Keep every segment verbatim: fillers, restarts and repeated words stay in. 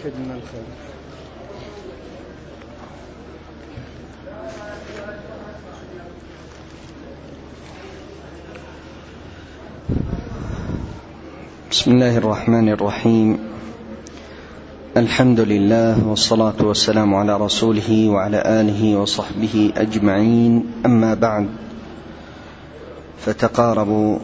واحد من الخير. بسم الله الرحمن الرحيم. الحمد لله والصلاة والسلام على رسوله وعلى آله وصحبه أجمعين، أما بعد، فتقاربوا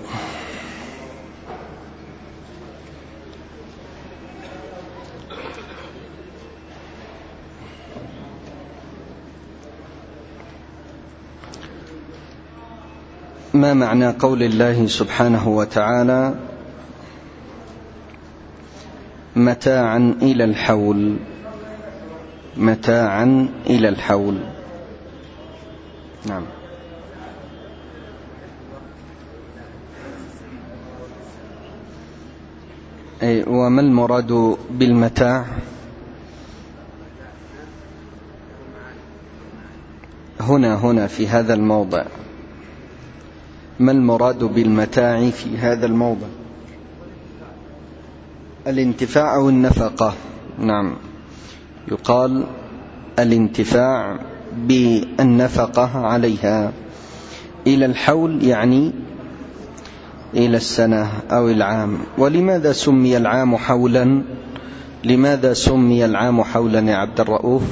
ما معنى قول الله سبحانه وتعالى متاعا إلى الحول؟ متاعا إلى الحول. نعم. أي وما المراد بالمتاع؟ هنا هنا في هذا الموضع، ما المراد بالمتاع في هذا الموضع؟ الانتفاع أو النفقة؟ نعم، يقال الانتفاع بالنفقة عليها. إلى الحول يعني إلى السنة أو العام. ولماذا سمي العام حولا؟ لماذا سمي العام حولا يا عبد الرؤوف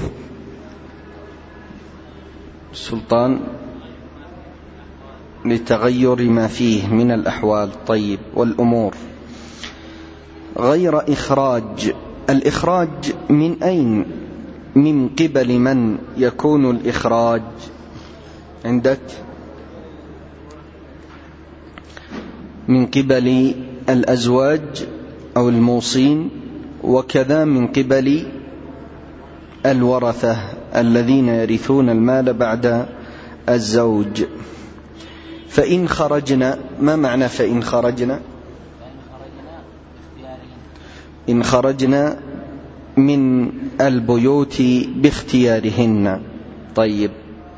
سلطان؟ لتغير ما فيه من الأحوال. طيب، والأمور غير إخراج. الإخراج من أين؟ من قبل من يكون الإخراج عندك؟ من قبل الأزواج أو الموصين، وكذا من قبل الورثة الذين يرثون المال بعد الزوج. فإن خرجنا، ما معنى فإن خرجنا؟ إن خرجنا من البيوت باختيارهن. طيب،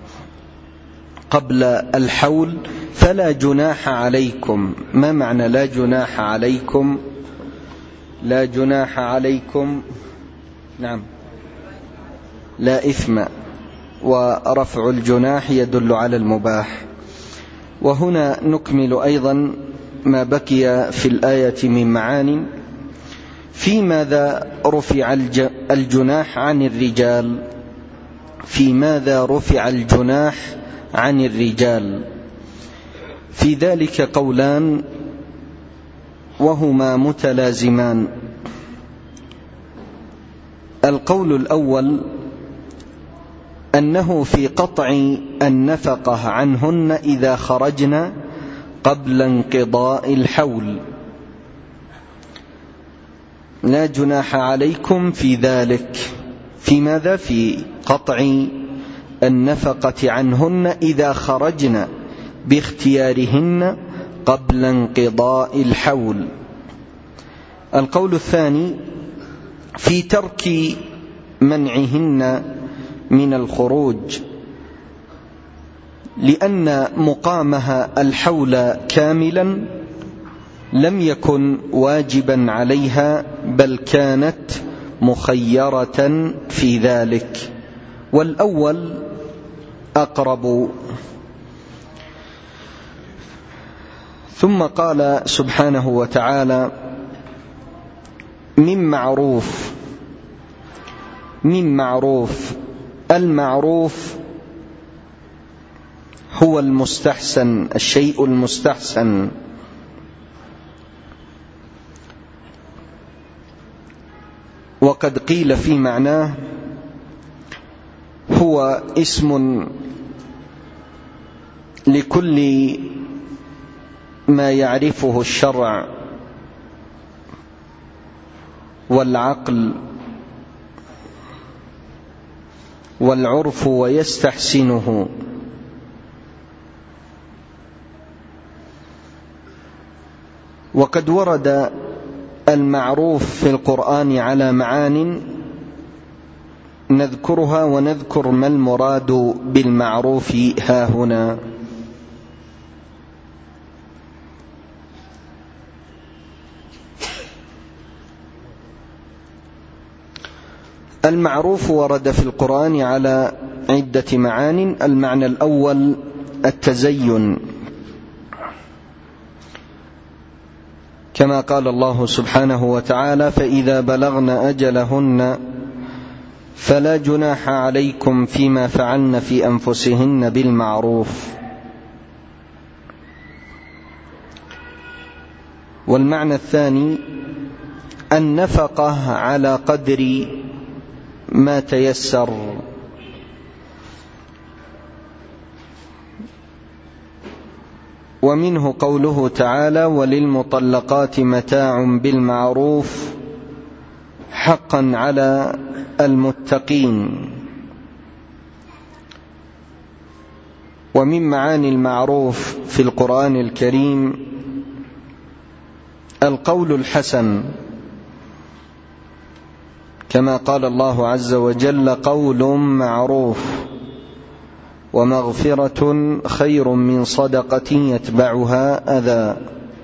قبل الحول فلا جناح عليكم. ما معنى لا جناح عليكم؟ لا جناح عليكم، نعم، لا إثم، ورفع الجناح يدل على المباح. وهنا نكمل أيضا ما بقي في الآية من معان. في ماذا رفع الجناح عن الرجال؟ في ماذا رفع الجناح عن الرجال؟ في ذلك قولان وهما متلازمان. القول الأول أنه في قطع النفقة عنهن إذا خرجن قبل انقضاء الحول. لا جناح عليكم في ذلك. في ماذا؟ في قطع النفقة عنهن إذا خرجن باختيارهن قبل انقضاء الحول. القول الثاني في ترك منعهن من الخروج، لأن مقامها الحول كاملا لم يكن واجبا عليها، بل كانت مخيرة في ذلك، والأول أقرب. ثم قال سبحانه وتعالى من معروف. من معروف، المعروف هو المستحسن، الشيء المستحسن. وقد قيل في معناه هو اسم لكل ما يعرفه الشرع والعقل والعرف ويستحسنه. وقد ورد المعروف في القرآن على معان نذكرها ونذكر ما المراد بالمعروف ها هنا. المعروف ورد في القرآن على عدة معان. المعنى الأول التزين، كما قال الله سبحانه وتعالى: فإذا بلغن أجلهن فلا جناح عليكم فيما فعلن في أنفسهن بالمعروف. والمعنى الثاني النفقة على قدر ما تيسر، ومنه قوله تعالى: وللمطلقات متاع بالمعروف حقا على المتقين. ومن معاني المعروف في القرآن الكريم القول الحسن، كما قال الله عز وجل: قول معروف ومغفرة خير من صدقة يتبعها أذى.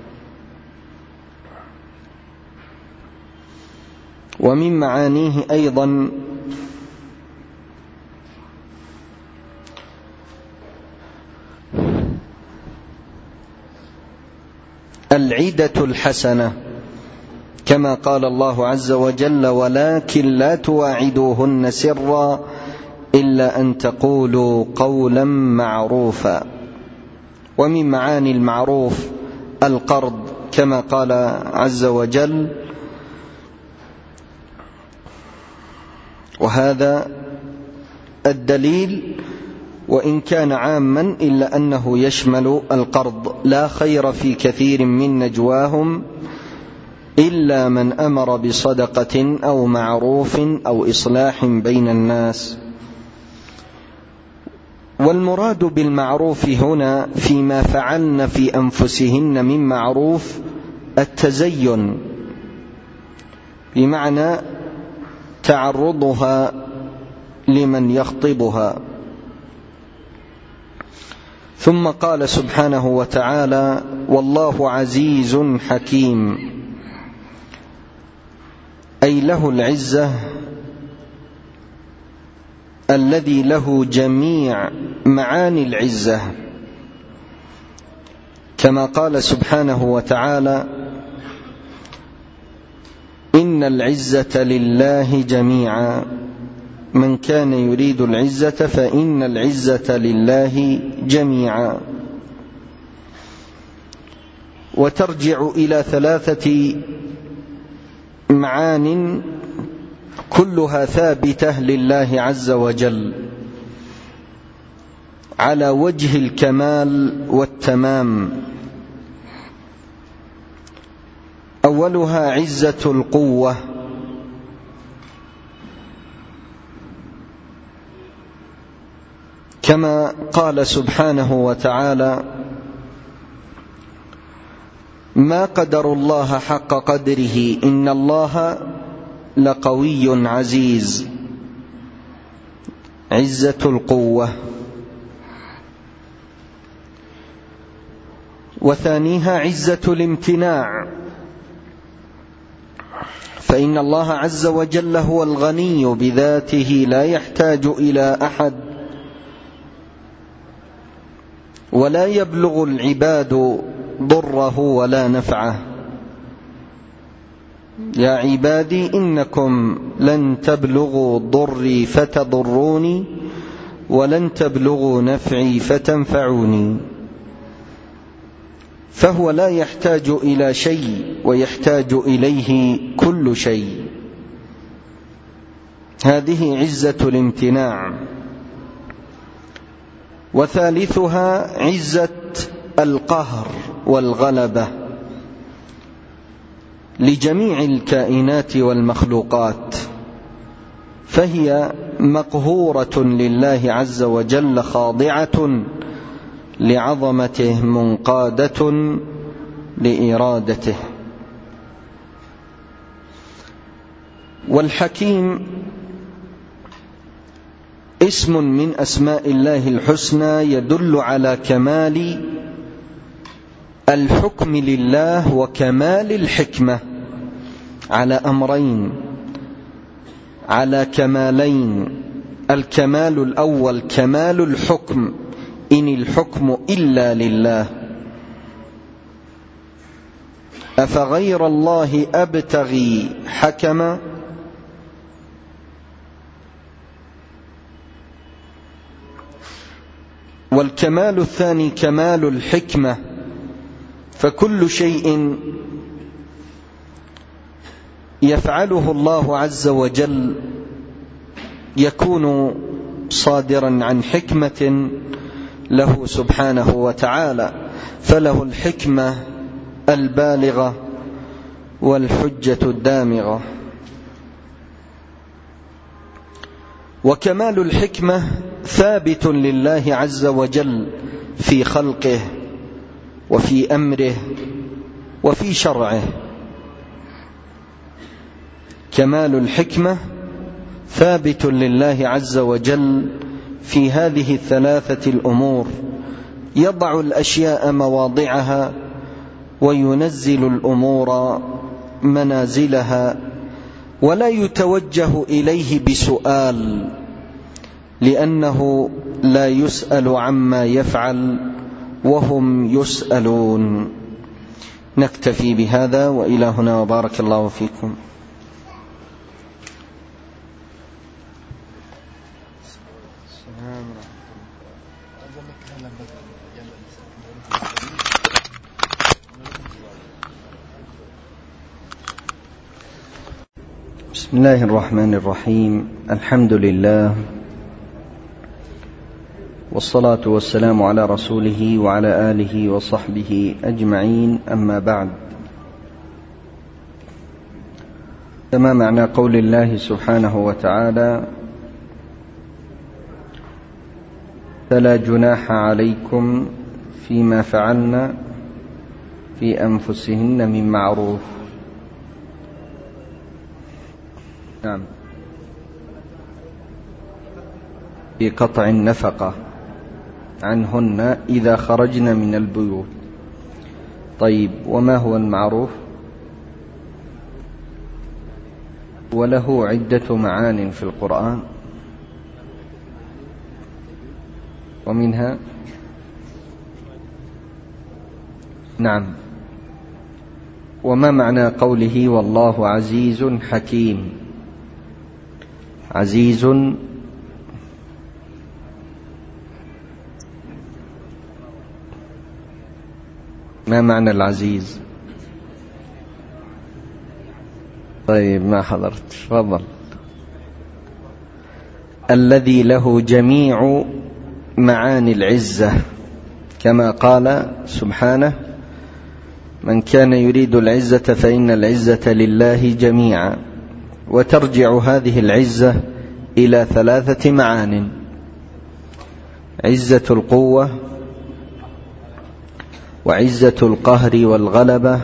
ومن معانيه أيضا العدة الحسنة، كما قال الله عز وجل: ولكن لا تواعدوهن سرا إلا أن تقولوا قولا معروفا. ومن معاني المعروف القرض، كما قال عز وجل: وهذا الدليل وإن كان عاما إلا أنه يشمل القرض: لا خير في كثير من نجواهم إلا من أمر بصدقة أو معروف أو إصلاح بين الناس. والمراد بالمعروف هنا فيما فعلن في أنفسهن من معروف التزين، بمعنى تعرضها لمن يخطبها. ثم قال سبحانه وتعالى: والله عزيز حكيم، أي له العزة الذي له جميع معاني العزة، كما قال سبحانه وتعالى: إن العزة لله جميعا، من كان يريد العزة فإن العزة لله جميعا. وترجع إلى ثلاثة معان كلها ثابتة لله عز وجل على وجه الكمال والتمام. أولها عزة القوة، كما قال سبحانه وتعالى: ما قدروا الله حق قدره إن الله لقوي عزيز. عزة القوة. وثانيها عزة الامتناع، فإن الله عز وجل هو الغني بذاته لا يحتاج إلى أحد، ولا يبلغ العباد ضره ولا نفعه. يا عبادي إنكم لن تبلغوا ضري فتضروني ولن تبلغوا نفعي فتنفعوني. فهو لا يحتاج إلى شيء ويحتاج إليه كل شيء. هذه عزة الامتناع. وثالثها عزة القهر والغلبة لجميع الكائنات والمخلوقات، فهي مقهورة لله عز وجل، خاضعة لعظمته، منقادة لإرادته. والحكيم اسم من أسماء الله الحسنى يدل على كمال الحكم لله وكمال الحكمة على أمرين: على كمالين: الكمال الأول كمال الحكم، إن الحكم إلا لله، أفغير الله أبتغي حكما. والكمال الثاني كمال الحكمة، فكل شيء يفعله الله عز وجل يكون صادرا عن حكمة له سبحانه وتعالى، فله الحكمة البالغة والحجة الدامغة. وكمال الحكمة ثابت لله عز وجل في خلقه وفي أمره وفي شرعه. كمال الحكمة ثابت لله عز وجل في هذه الثلاثة الأمور: يضع الأشياء مواضعها وينزل الأمور منازلها، ولا يتوجه إليه بسؤال، لأنه لا يسأل عما يفعل وهم يسألون. نكتفي بهذا، وإلى هنا، وبارك الله فيكم. بسم الله الرحمن الرحيم. الحمد لله، والصلاة والسلام على رسوله وعلى آله وصحبه أجمعين، أما بعد. فما معنى قول الله سبحانه وتعالى: فلا جناح عليكم فيما فعلن في أنفسهن من معروف؟ نعم، في قطع النفقة عنهن إذا خرجن من البيوت. طيب، وما هو المعروف؟ وله عدة معان في القرآن، ومنها نعم. وما معنى قوله: والله عزيز حكيم؟ عزيز ما معنى العزيز؟ طيب، ما حضرت، تفضل. الذي له جميع معاني العزة، كما قال سبحانه: من كان يريد العزة فإن العزة لله جميعا. وترجع هذه العزة إلى ثلاثة معان: عزة القوة، وعزة القهر والغلبة،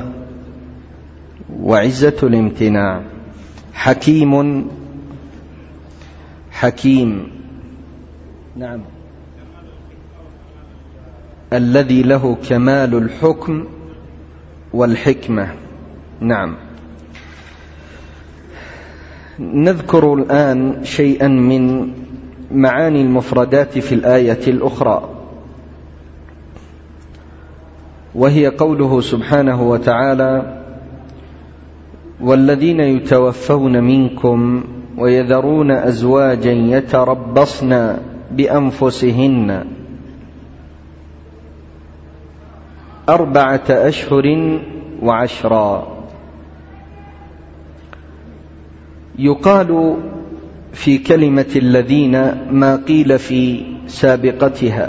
وعزة الامتناع. حكيم، حكيم نعم، الذي له كمال الحكم والحكمة. نعم. نذكر الآن شيئا من معاني المفردات في الآية الأخرى، وهي قوله سبحانه وتعالى: والذين يتوفون منكم ويذرون أزواجا يتربصن بأنفسهن أربعة أشهر وعشرا. يقال في كلمة الذين ما قيل في سابقتها،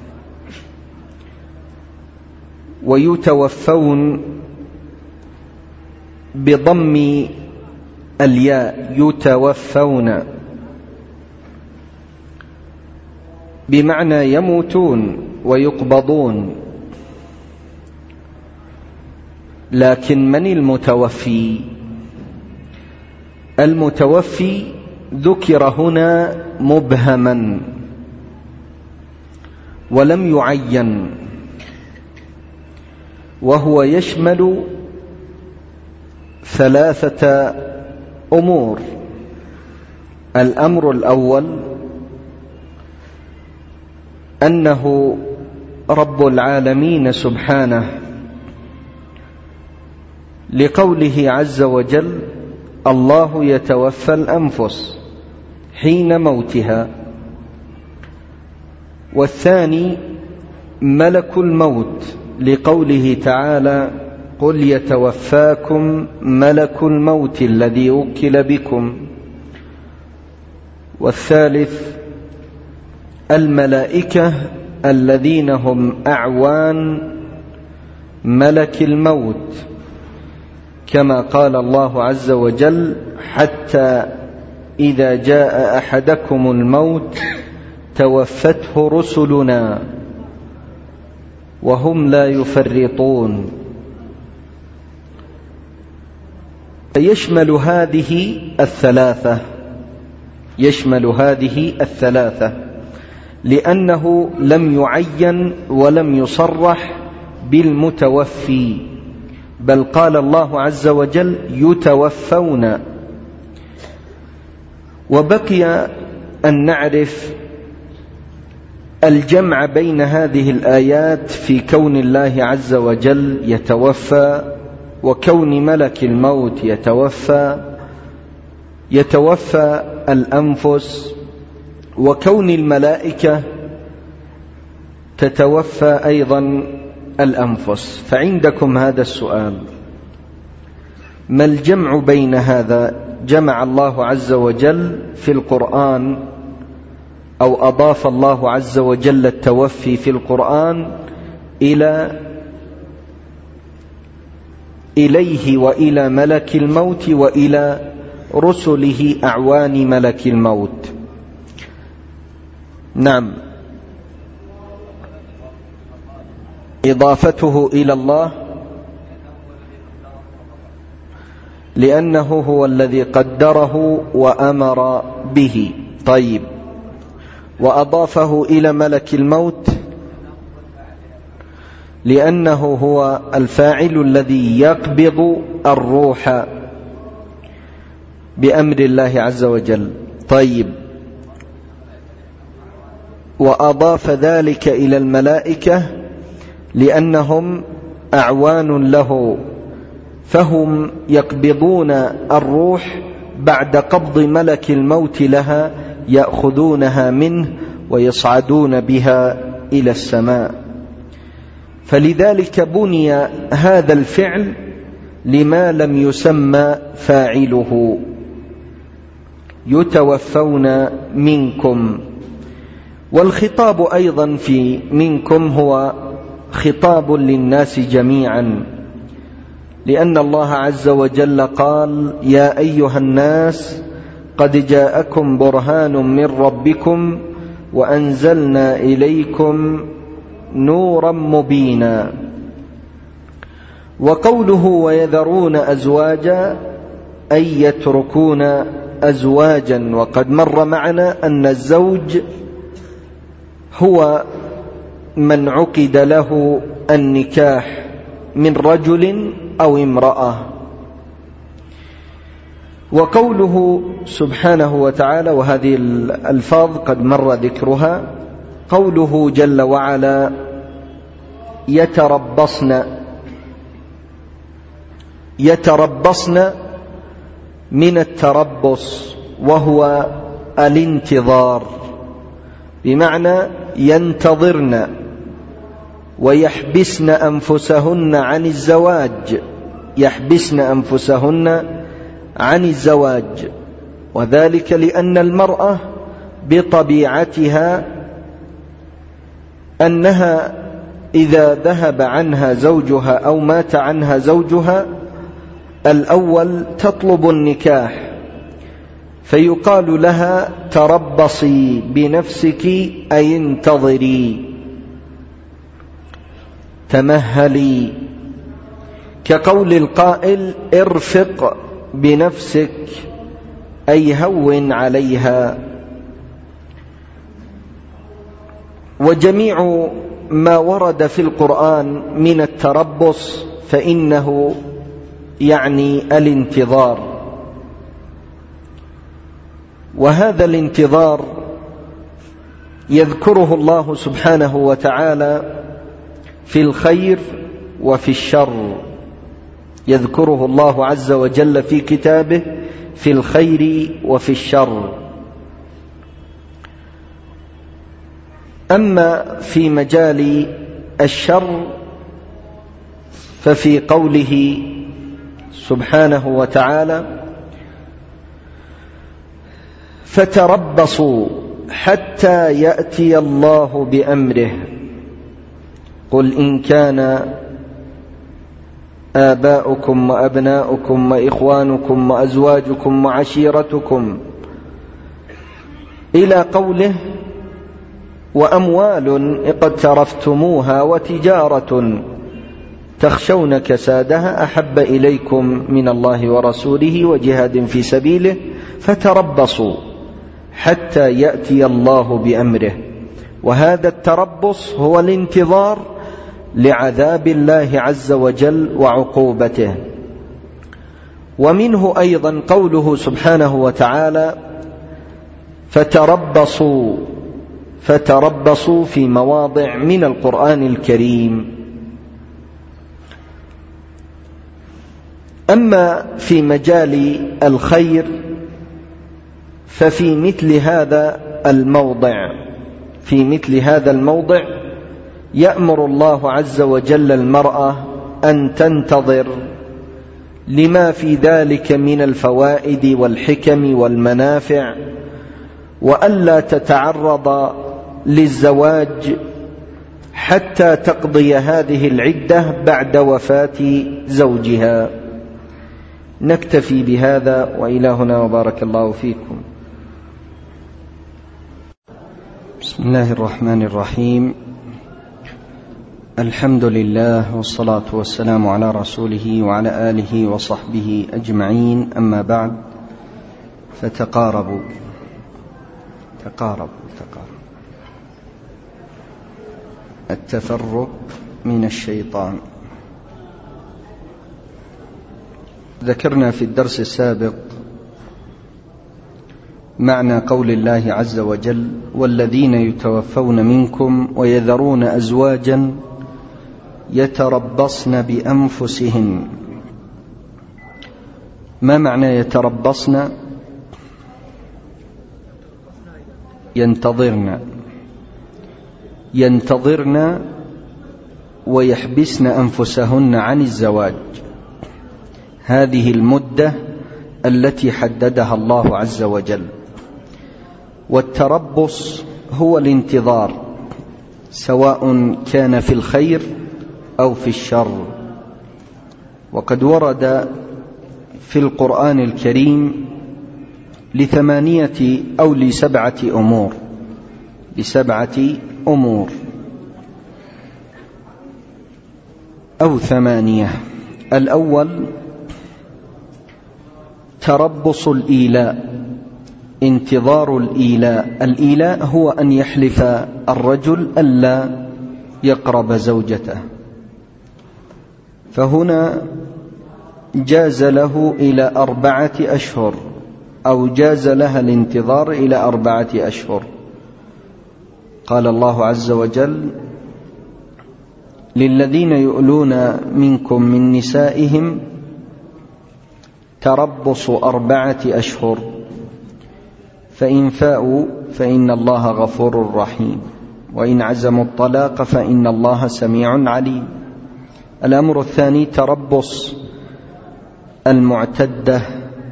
ويتوفون بضم الياء، يتوفون بمعنى يموتون ويقبضون. لكن من المتوفي؟ المتوفي ذكر هنا مبهما ولم يعين، وهو يشمل ثلاثة أمور: الأمر الأول أنه رب العالمين سبحانه لقوله عز وجل: الله يتوفى الأنفس حين موتها. والثاني ملك الموت لقوله تعالى: قل يتوفاكم ملك الموت الذي وكل بكم. والثالث الملائكة الذين هم أعوان ملك الموت، كما قال الله عز وجل: حتى إذا جاء أحدكم الموت توفته رسلنا وهم لا يفرطون. يشمل هذه الثلاثة يشمل هذه الثلاثة لأنه لم يعين ولم يصرح بالمتوفي، بل قال الله عز وجل: يتوفون. وبقي أن نعرف الجمع بين هذه الآيات في كون الله عز وجل يتوفى، وكون ملك الموت يتوفى يتوفى الأنفس، وكون الملائكة تتوفى أيضا الأنفس. فعندكم هذا السؤال: ما الجمع بين هذا؟ جمع الله عز وجل في القرآن، أو أضاف الله عز وجل التوفي في القرآن إلى إليه وإلى ملك الموت وإلى رسله أعوان ملك الموت. نعم، إضافته إلى الله لأنه هو الذي قدره وأمر به. طيب، وأضافه إلى ملك الموت لأنه هو الفاعل الذي يقبض الروح بأمر الله عز وجل. طيب، وأضاف ذلك إلى الملائكة لأنهم أعوان له، فهم يقبضون الروح بعد قبض ملك الموت لها، يأخذونها منه ويصعدون بها إلى السماء. فلذلك بني هذا الفعل لما لم يسمى فاعله: يتوفون منكم. والخطاب أيضا في منكم هو خطاب للناس جميعا، لأن الله عز وجل قال: يا أيها الناس قد جاءكم برهان من ربكم وأنزلنا إليكم نورا مبينا. وقوله ويذرون أزواجا أي يتركون أزواجا، وقد مر معنا أن الزوج هو من عقد له النكاح من رجل أو امرأة. وقوله سبحانه وتعالى، وهذه الألفاظ قد مر ذكرها، قوله جل وعلا: يتربصن يتربصن من التربص، وهو الانتظار، بمعنى ينتظرن ويحبسن أنفسهن عن الزواج يحبسن أنفسهن عن الزواج وذلك لأن المرأة بطبيعتها أنها إذا ذهب عنها زوجها أو مات عنها زوجها الأول تطلب النكاح، فيقال لها: تربصي بنفسك أي انتظري، تمهلي، كقول القائل: ارفق بنفسك أي هون عليها. وجميع ما ورد في القرآن من التربص فإنه يعني الانتظار. وهذا الانتظار يذكره الله سبحانه وتعالى في الخير وفي الشر، يذكره الله عز وجل في كتابه في الخير وفي الشر. أما في مجال الشر ففي قوله سبحانه وتعالى: فتربصوا حتى يأتي الله بأمره قل إن كان آباؤكم وأبناؤكم وإخوانكم وأزواجكم وعشيرتكم إلى قوله: وأموال اقترفتموها وتجارة تخشون كسادها أحب إليكم من الله ورسوله وجهاد في سبيله فتربصوا حتى يأتي الله بأمره. وهذا التربص هو الانتظار لعذاب الله عز وجل وعقوبته. ومنه أيضا قوله سبحانه وتعالى: فتربصوا فتربصوا في مواضع من القرآن الكريم. أما في مجال الخير ففي مثل هذا الموضع في مثل هذا الموضع يأمر الله عز وجل المرأة أن تنتظر لما في ذلك من الفوائد والحكم والمنافع، وألا تتعرض للزواج حتى تقضي هذه العدة بعد وفاة زوجها. نكتفي بهذا وإلهنا وبارك الله فيكم. بسم الله الرحمن الرحيم. الحمد لله والصلاة والسلام على رسوله وعلى آله وصحبه أجمعين. أما بعد، فتقاربوا تقاربوا تقاربوا التفرق من الشيطان. ذكرنا في الدرس السابق معنى قول الله عز وجل: والذين يتوفون منكم ويذرون أزواجا يتربصن بأنفسهن. ما معنى يتربصن؟ ينتظرن ينتظرن ويحبسن أنفسهن عن الزواج. هذه المدة التي حددها الله عز وجل. والتربص هو الانتظار، سواء كان في الخير أو في الشر. وقد ورد في القرآن الكريم لثمانية أو لسبعة أمور لسبعة أمور أو ثمانية. الأول تربص الإيلاء، انتظار الإيلاء. الإيلاء هو أن يحلف الرجل ألا يقرب زوجته، فهنا جاز له إلى أربعة أشهر، أو جاز لها الانتظار إلى أربعة أشهر. قال الله عز وجل: للذين يؤلون منكم من نسائهم تربص أربعة أشهر فإن فاءوا فإن الله غفور رحيم وإن عزموا الطلاق فإن الله سميع عليم. الأمر الثاني تربص المعتدة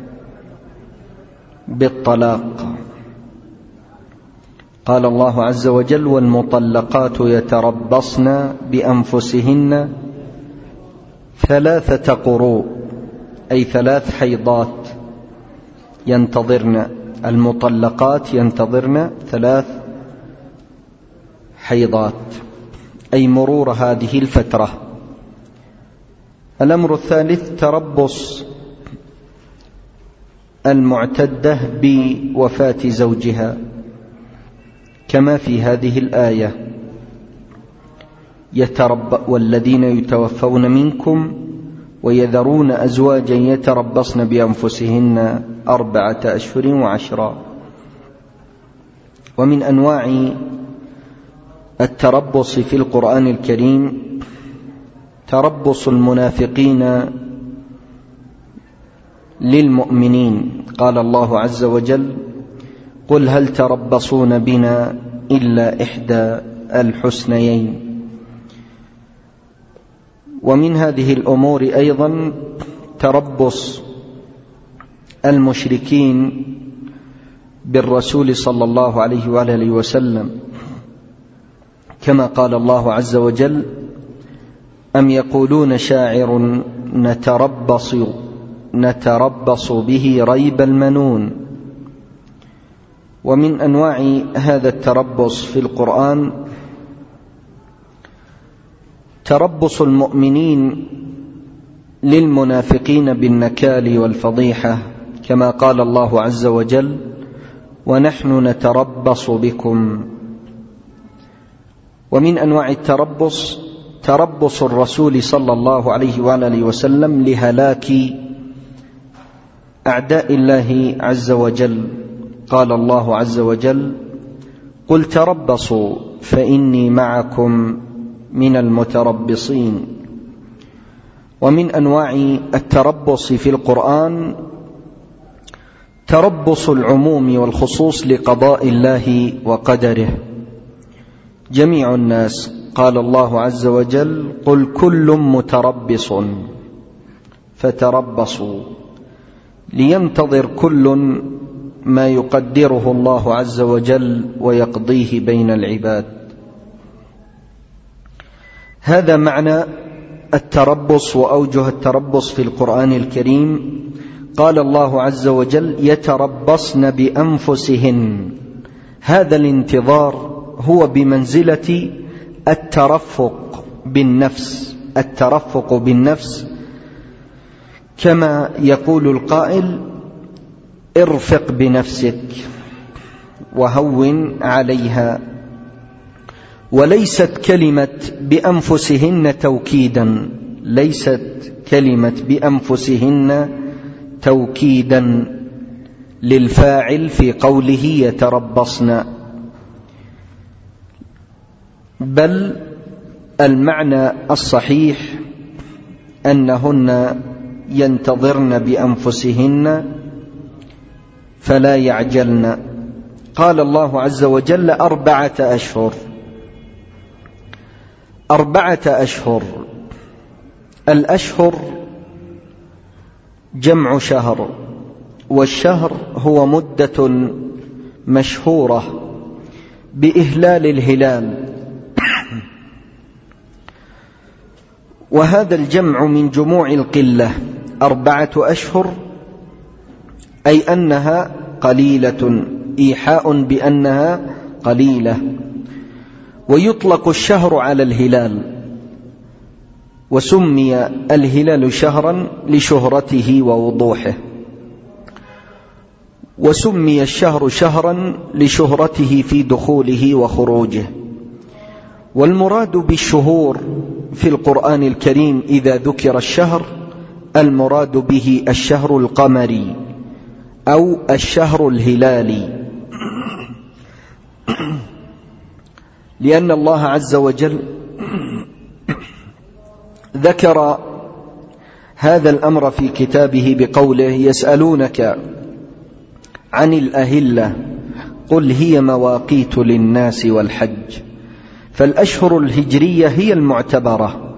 بالطلاق. قال الله عز وجل: والمطلقات يتربصن بأنفسهن ثلاثة قروء، أي ثلاث حيضات ينتظرن. المطلقات ينتظرن ثلاث حيضات، أي مرور هذه الفترة. الأمر الثالث تربص المعتدة بوفاة زوجها، كما في هذه الآية: يترب والذين يتوفون منكم ويذرون أزواجا يتربصن بأنفسهن أربعة أشهر وعشرا. ومن أنواع التربص في القرآن الكريم تربص المنافقين للمؤمنين. قال الله عز وجل: قل هل تربصون بنا إلا إحدى الحسنيين. ومن هذه الأمور أيضا تربص المشركين بالرسول صلى الله عليه وآله وسلم، كما قال الله عز وجل: أم يقولون شاعر نتربص نتربص به ريب المنون. ومن أنواع هذا التربص في القرآن تربص المؤمنين للمنافقين بالنكال والفضيحة، كما قال الله عز وجل: ونحن نتربص بكم. ومن أنواع التربص تربص الرسول صلى الله عليه وآله وسلم لهلاك أعداء الله عز وجل. قال الله عز وجل: قل تربصوا فإني معكم من المتربصين. ومن أنواع التربص في القرآن تربص العموم والخصوص لقضاء الله وقدره. جميع الناس، قال الله عز وجل: قل كل متربص فتربصوا لينتظر كل ما يقدره الله عز وجل ويقضيه بين العباد. هذا معنى التربص وأوجه التربص في القرآن الكريم. قال الله عز وجل: يتربصن بأنفسهن. هذا الانتظار هو بمنزلة الترفق بالنفس الترفق بالنفس كما يقول القائل: ارفق بنفسك وهون عليها. وليست كلمة بأنفسهن توكيدا ليست كلمة بأنفسهن توكيدا للفاعل في قوله يتربصن، بل المعنى الصحيح أنهن ينتظرن بأنفسهن فلا يعجلن. قال الله عز وجل: أربعة أشهر. أربعة أشهر. الأشهر جمع شهر، والشهر هو مدة مشهورة بإهلال الهلال، وهذا الجمع من جموع القلة. أربعة أشهر أي أنها قليلة، إيحاء بأنها قليلة. ويطلق الشهر على الهلال، وسمي الهلال شهرا لشهرته ووضوحه، وسمي الشهر شهرا لشهرته في دخوله وخروجه. والمراد بالشهور في القرآن الكريم إذا ذكر الشهر المراد به الشهر القمري أو الشهر الهلالي، لأن الله عز وجل ذكر هذا الأمر في كتابه بقوله: يسألونك عن الأهلة قل هي مواقيت للناس والحج. فالأشهر الهجرية هي المعتبرة،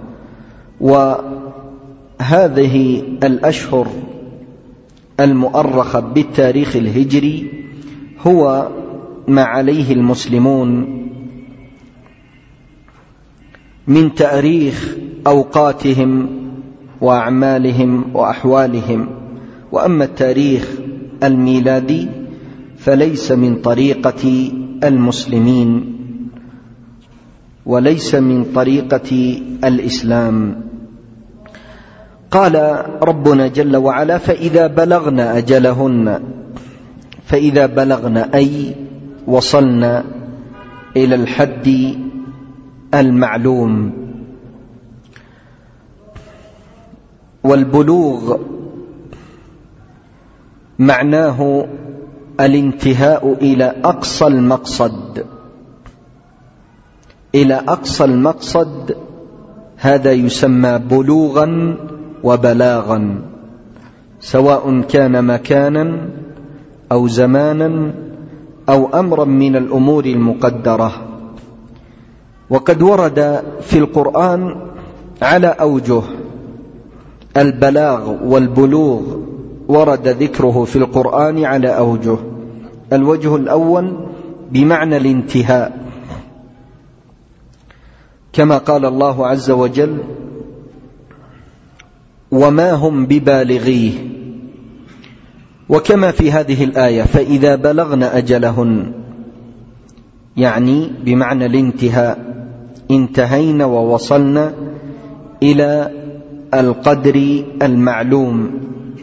وهذه الأشهر المؤرخة بالتاريخ الهجري هو ما عليه المسلمون من تاريخ أوقاتهم وأعمالهم وأحوالهم. وأما التاريخ الميلادي فليس من طريقة المسلمين وليس من طريقة الإسلام. قال ربنا جل وعلا: فإذا بلغن أجلهن. فإذا بلغن أي وصلنا إلى الحد المعلوم. والبلوغ معناه الانتهاء إلى أقصى المقصد. إلى أقصى المقصد هذا يسمى بلوغا وبلاغا، سواء كان مكانا أو زمانا أو أمرا من الأمور المقدرة. وقد ورد في القرآن على أوجه، البلاغ والبلوغ ورد ذكره في القرآن على أوجه. الوجه الأول بمعنى الانتهاء، كما قال الله عز وجل: وما هم ببالغيه، وكما في هذه الآية: فإذا بلغن أجلهن، يعني بمعنى الانتهاء، انتهينا ووصلنا إلى القدر المعلوم.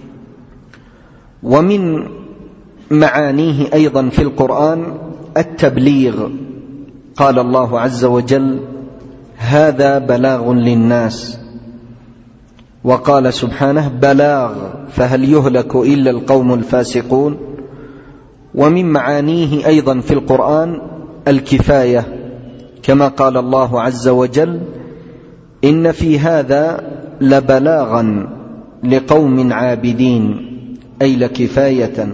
ومن معانيه أيضا في القرآن التبليغ، قال الله عز وجل: هذا بلاغ للناس. وقال سبحانه: بلاغ فهل يهلك إلا القوم الفاسقون. ومن معانيه أيضا في القرآن الكفاية، كما قال الله عز وجل: إن في هذا لبلاغا لقوم عابدين، أي لكفاية.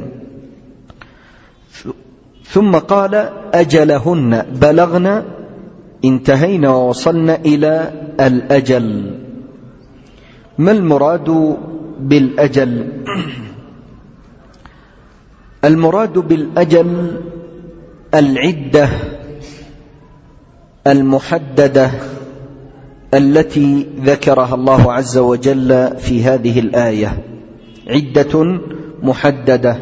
ثم قال: أجلهن، بلغنا انتهينا ووصلنا إلى الأجل. ما المراد بالأجل؟ المراد بالأجل العدة المحددة التي ذكرها الله عز وجل في هذه الآية، عدة محددة.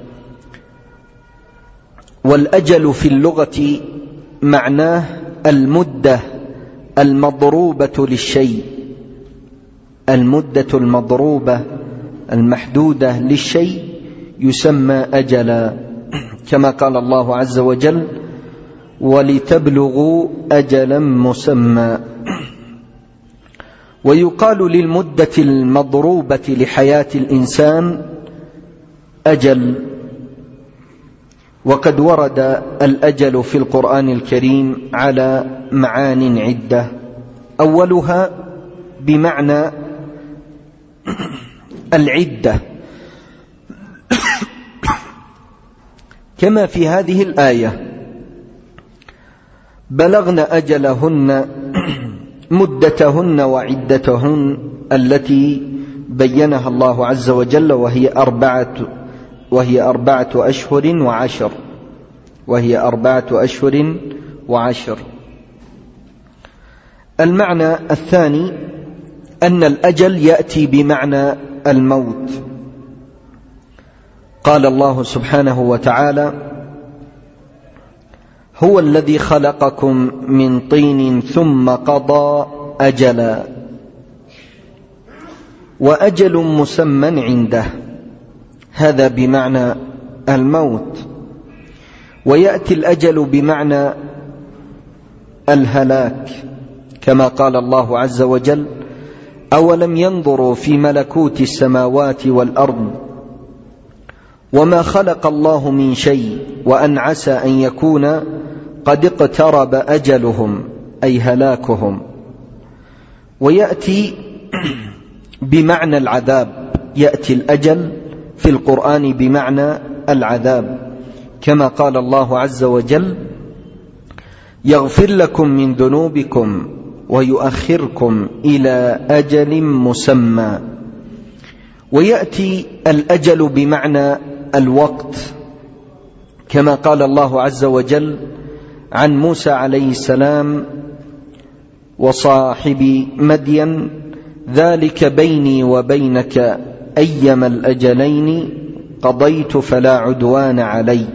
والأجل في اللغة معناه المدة المضروبة للشيء، المدة المضروبة المحدودة للشيء يسمى أجلا، كما قال الله عز وجل: ولتبلغوا أجلا مسمى. ويقال للمدة المضروبة لحياة الإنسان أجل. وقد ورد الأجل في القرآن الكريم على معان عدة، أولها بمعنى العدة، كما في هذه الآية: بلغن أجلهن، مدتهن وعدتهن التي بينها الله عز وجل، وهي أربعة وهي أربعة أشهر وعشر وهي أربعة أشهر وعشر. المعنى الثاني أن الأجل يأتي بمعنى الموت. قال الله سبحانه وتعالى: هو الذي خلقكم من طين ثم قضى أجلا، وأجل مسمى عنده، هذا بمعنى الموت. ويأتي الأجل بمعنى الهلاك، كما قال الله عز وجل: أولم ينظروا في ملكوت السماوات والأرض وما خلق الله من شيء وأن عسى أن يكون قد اقترب أجلهم، أي هلاكهم. ويأتي بمعنى العذاب، يأتي الأجل في القرآن بمعنى العذاب، كما قال الله عز وجل: يغفر لكم من ذنوبكم ويؤخركم إلى أجل مسمى. ويأتي الأجل بمعنى الوقت، كما قال الله عز وجل عن موسى عليه السلام وصاحب مدين: ذلك بيني وبينك أيما الأجلين قضيت فلا عدوان علي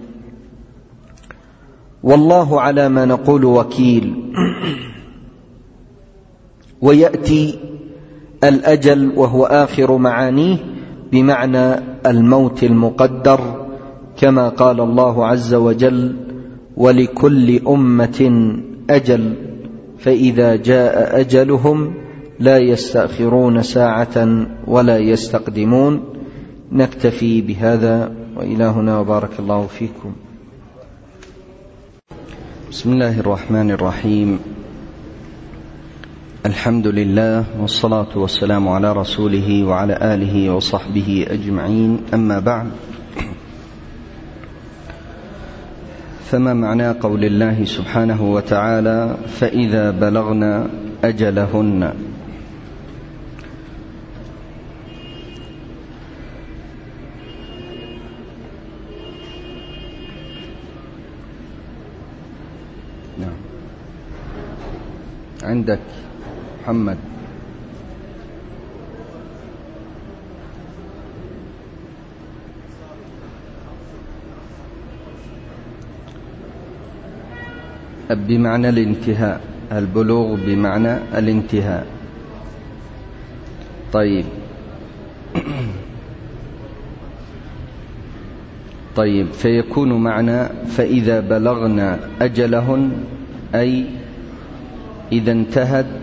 والله على ما نقول وكيل. ويأتي الأجل وهو آخر معانيه بمعنى الموت المقدر، كما قال الله عز وجل: ولكل أمة أجل فإذا جاء أجلهم لا يستأخرون ساعة ولا يستقدمون. نكتفي بهذا. وإلى هنا وبارك الله فيكم. بسم الله الرحمن الرحيم. الحمد لله والصلاة والسلام على رسوله وعلى آله وصحبه أجمعين، أما بعد، فما معنى قول الله سبحانه وتعالى فإذا بلغن أجلهن؟ نعم. عندك محمد. بمعنى الانتهاء، البلوغ بمعنى الانتهاء. طيب طيب فيكون معنى فإذا بلغن أجلهن أي إذا انتهت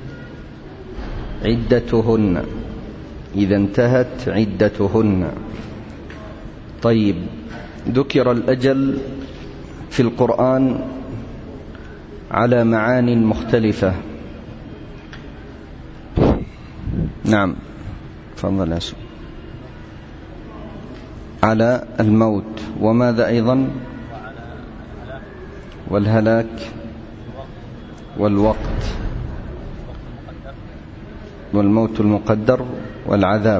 عدتهن، إذا انتهت عدتهن. طيب، ذكر الأجل في القرآن على معان مختلفة. نعم، تفضل يا سيدي. على الموت، وماذا أيضا؟ والهلاك والوقت والموت المقدر والعذاب.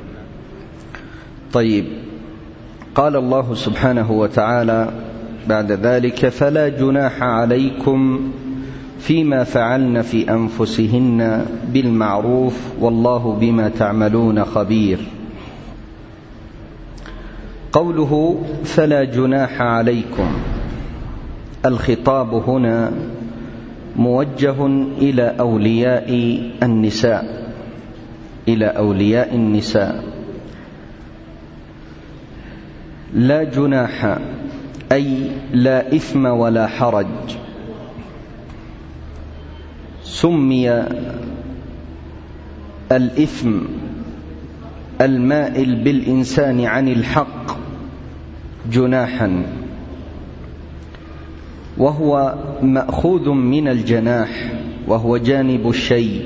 طيب، قال الله سبحانه وتعالى بعد ذلك فلا جناح عليكم فيما فعلن في أنفسهن بالمعروف والله بما تعملون خبير. قوله فلا جناح عليكم، الخطاب هنا موجه إلى أولياء النساء، إلى أولياء النساء. لا جناح أي لا إثم ولا حرج. سمي الإثم المائل بالإنسان عن الحق جناحا، وهو مأخوذ من الجناح وهو جانب الشيء،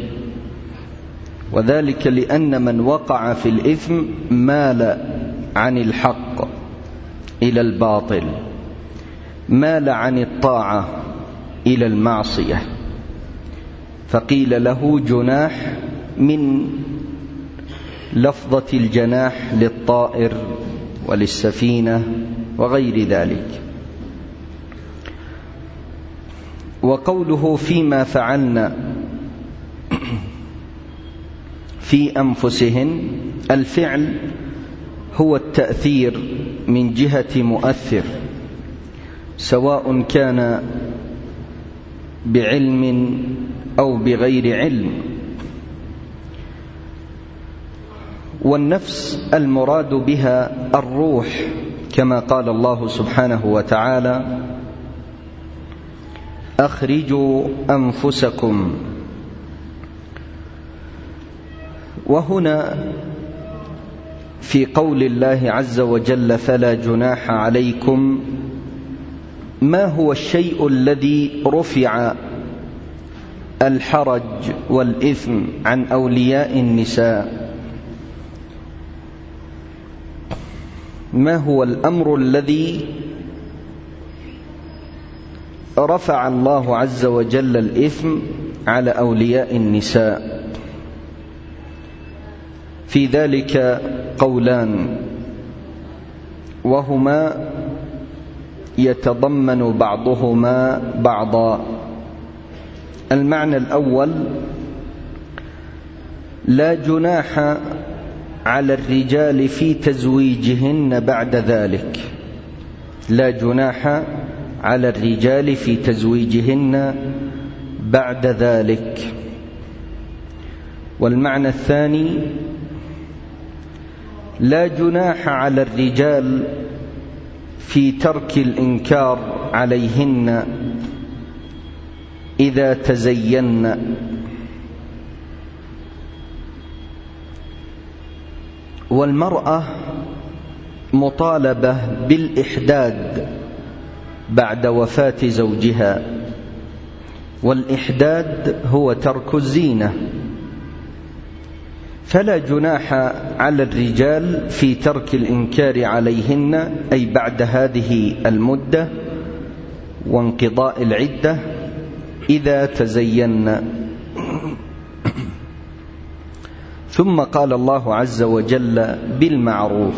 وذلك لأن من وقع في الإثم مال عن الحق إلى الباطل، مال عن الطاعة إلى المعصية، فقيل له جناح من لفظة الجناح للطائر وللسفينة وغير ذلك. وقوله فيما فعلن في أنفسهن، الفعل هو التأثير من جهة مؤثر، سواء كان بعلم أو بغير علم. والنفس المراد بها الروح، كما قال الله سبحانه وتعالى أخرجوا أنفسكم. وهنا في قول الله عز وجل فلا جناح عليكم، ما هو الشيء الذي رفع الحرج والإثم عن أولياء النساء؟ ما هو الأمر الذي رفع الله عز وجل الإثم على أولياء النساء؟ في ذلك قولان، وهما يتضمن بعضهما بعضا. المعنى الأول: لا جناح على الرجال في تزويجهن بعد ذلك، لا جناح على الرجال في تزويجهن بعد ذلك. والمعنى الثاني: لا جناح على الرجال في ترك الإنكار عليهن إذا تزين. والمرأة مطالبة بالإحداد بعد وفاة زوجها، والإحداد هو ترك الزينة، فلا جناح على الرجال في ترك الإنكار عليهن أي بعد هذه المدة وانقضاء العدة إذا تزين. ثم قال الله عز وجل بالمعروف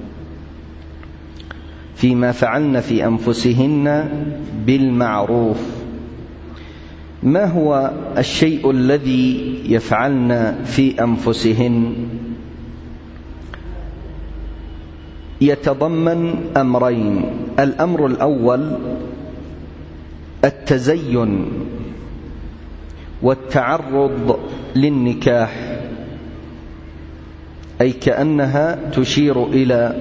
فيما فعلن في أنفسهن بالمعروف. ما هو الشيء الذي يفعلن في أنفسهن؟ يتضمن أمرين. الأمر الأول التزين والتعرض للنكاح، أي كأنها تشير إلى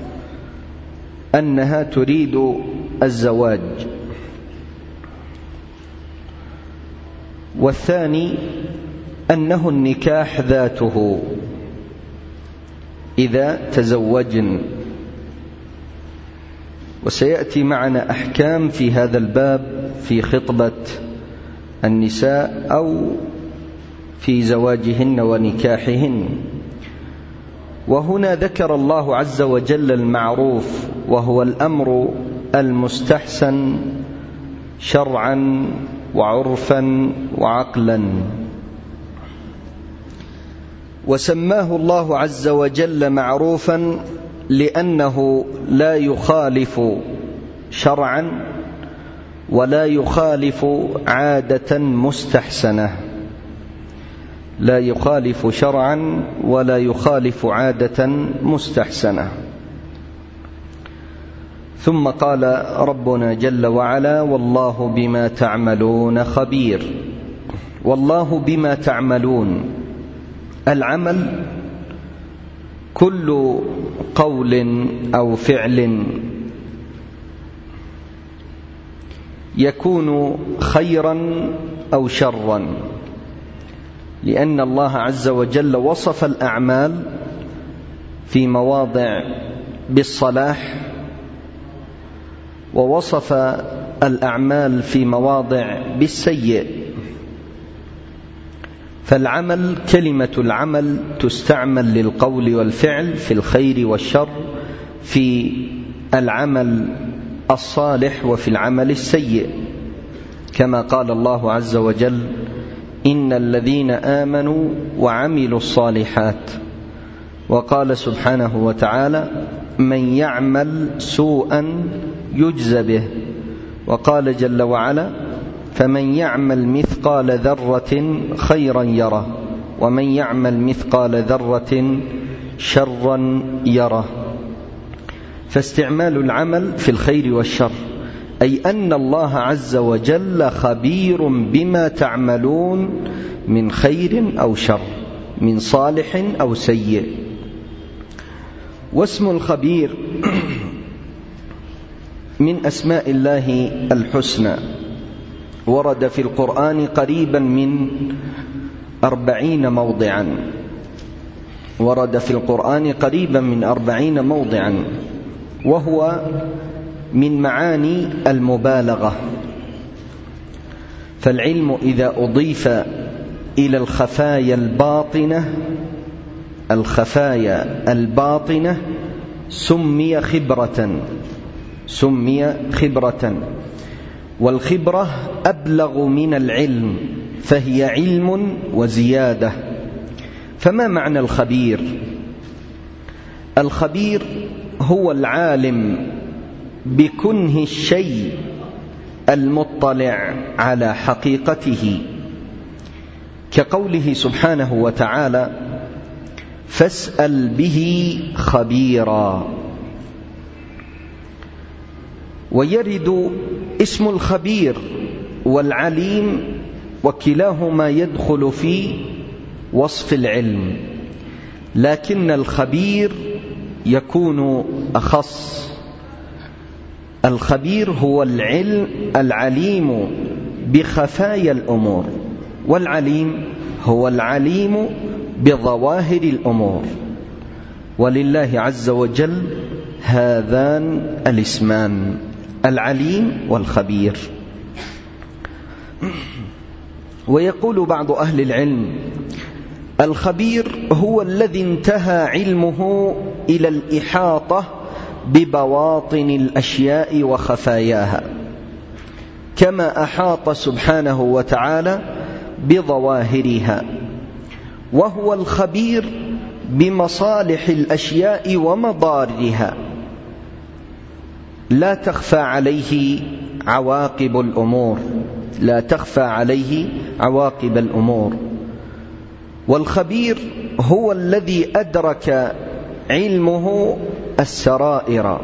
أنها تريد الزواج. والثاني أنه النكاح ذاته إذا تزوجن. وسيأتي معنا أحكام في هذا الباب في خطبة النساء أو في زواجهن ونكاحهن. وهنا ذكر الله عز وجل المعروف، وهو الأمر المستحسن شرعا وعرفا وعقلا، وسماه الله عز وجل معروفا لأنه لا يخالف شرعا ولا يخالف عادة مستحسنة، لا يخالف شرعا ولا يخالف عادة مستحسنة. ثم قال ربنا جل وعلا: والله بما تعملون خبير. والله بما تعملون، العمل كل قول أو فعل يكون خيرا أو شرا، لأن الله عز وجل وصف الأعمال في مواضع بالصلاح، ووصف الأعمال في مواضع بالسيء. فالعمل، كلمة العمل تستعمل للقول والفعل في الخير والشر، في العمل الصالح وفي العمل السيء، كما قال الله عز وجل: إن الذين آمنوا وعملوا الصالحات. وقال سبحانه وتعالى: من يعمل سوءا يجز به. وقال جل وعلا: فمن يعمل مثقال ذرة خيرا يره، ومن يعمل مثقال ذرة شرا يره. فاستعمال العمل في الخير والشر، أي أن الله عز وجل خبير بما تعملون من خير أو شر، من صالح أو سيء. واسم الخبير من أسماء الله الحسنى، ورد في القرآن قريبا من أربعين موضعا، ورد في القرآن قريبا من أربعين موضعا، وهو من معاني المبالغة. فالعلم إذا أضيف إلى الخفايا الباطنة الخفايا الباطنة سمي خبرة سمي خبرة والخبرة أبلغ من العلم، فهي علم وزيادة. فما معنى الخبير؟ الخبير هو العالم بكنه الشيء المطلع على حقيقته، كقوله سبحانه وتعالى: فاسأل به خبيرا. ويرد اسم الخبير والعليم، وكلاهما يدخل في وصف العلم، لكن الخبير يكون أخص. الخبير هو العلم العليم بخفايا الأمور، والعليم هو العليم بظواهر الأمور. ولله عز وجل هذان الاسمان العليم والخبير. ويقول بعض أهل العلم: الخبير هو الذي انتهى علمه إلى الإحاطة ببواطن الأشياء وخفاياها، كما أحاط سبحانه وتعالى بظواهرها، وهو الخبير بمصالح الأشياء ومضارها، لا تخفى عليه عواقب الأمور لا تخفى عليه عواقب الأمور. والخبير هو الذي أدرك علمه السرائر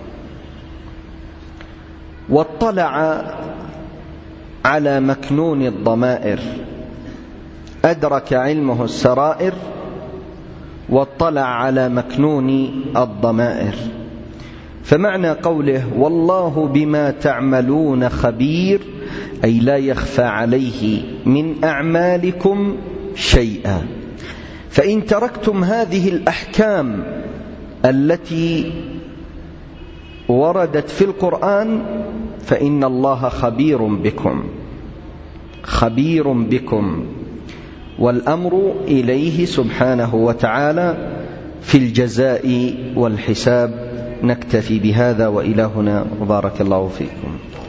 واطلع على مكنون الضمائر، أدرك علمه السرائر واطلع على مكنون الضمائر. فمعنى قوله والله بما تعملون خبير أي لا يخفى عليه من أعمالكم شيئا. فإن تركتم هذه الأحكام التي وردت في القرآن فإن الله خبير بكم خبير بكم والأمر إليه سبحانه وتعالى في الجزاء والحساب. نكتفي بهذا وإلهنا وبارك الله فيكم.